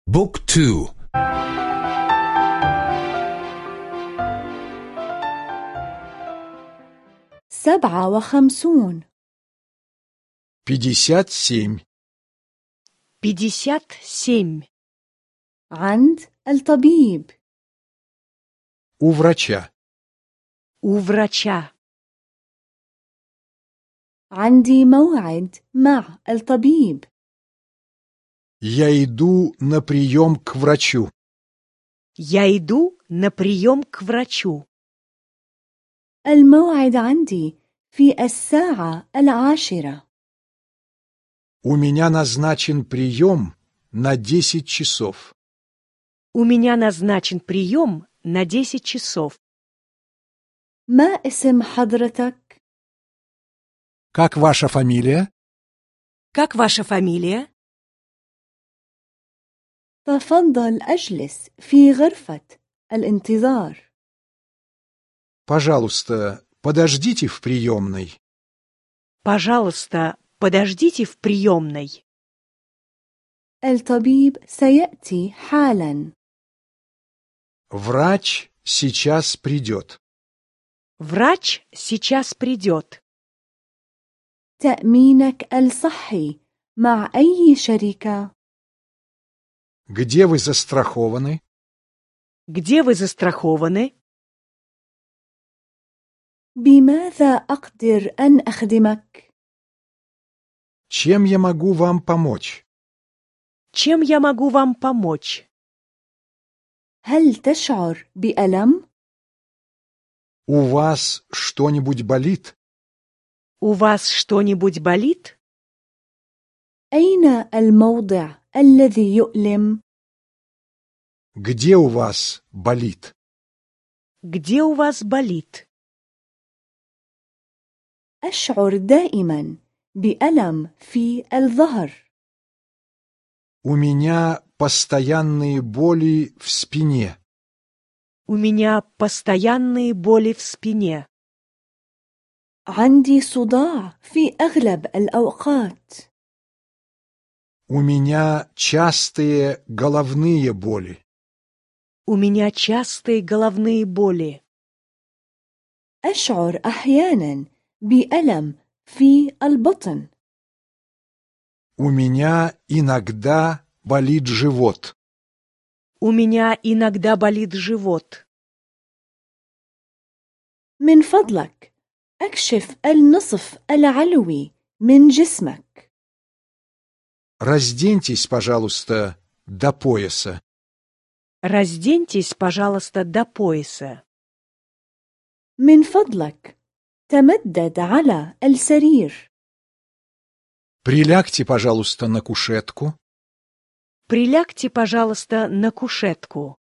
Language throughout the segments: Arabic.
بوك تو 57 57. 57. عند الطبيب. У врача. У врача. عندي موعد مع الطبيب. Я иду на прием к врачу. Я иду на прием к врачу. الموعد عندي في 10:10. У меня назначен прием на 10 часов. У меня назначен прием на 10 часов. ما اسم حضرتك؟ Как ваша фамилия? Как ваша фамилия? تفضل أجلس في غرفة الانتظار. Пожалуйста, подождите в приемной. Пожалуйста, подождите в приемной. الطبيب سيأتي حالا. Врач сейчас придет. Врач сейчас придет. تأمينك الصحي مع أي شركة؟ Где вы застрахованы? Где вы застрахованы? بماذا أقدر أن أخدمك؟ Чем я могу вам помочь? Чем я могу вам помочь? هل تشعر بألم؟ У вас что-нибудь болит? У вас что-нибудь болит? أين الموضع الذي يؤلم؟ Где у вас болит? Где у вас болит? أشعر دائما بألم في الظهر. У меня постоянные боли в спине. У меня постоянные боли в спине. عندي صداع في أغلب الأوقات. У меня частые головные боли. У меня частые головные боли. أشعر أحيانا بألم في البطن. У меня иногда болит живот. У меня иногда болит живот. من فضلك أكشف النصف العلوي من جسمك. Разденьтесь, пожалуйста, до пояса. Разденьтесь, пожалуйста, до пояса. من فضلك تمدد على السرير. Прилягте, пожалуйста, на кушетку. Прилягте, пожалуйста, на кушетку.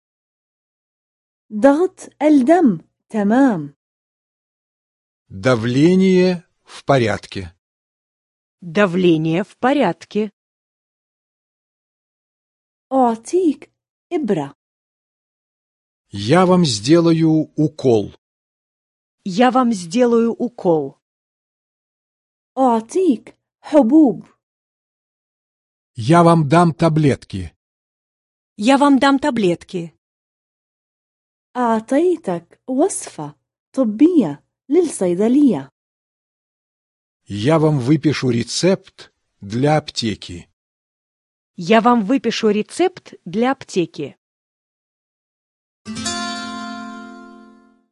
ضغط الدم تمام. Давление в порядке. Давление в порядке. أعطيك إبرة. Я вам сделаю укол. Я вам сделаю укол. أعطيك حبوب. Я вам дам таблетки. Я вам дам таблетки. أعطيتك وصفة طبية للصيدلية. Я вам выпишу рецепт для аптеки. Я вам выпишу рецепт для аптеки.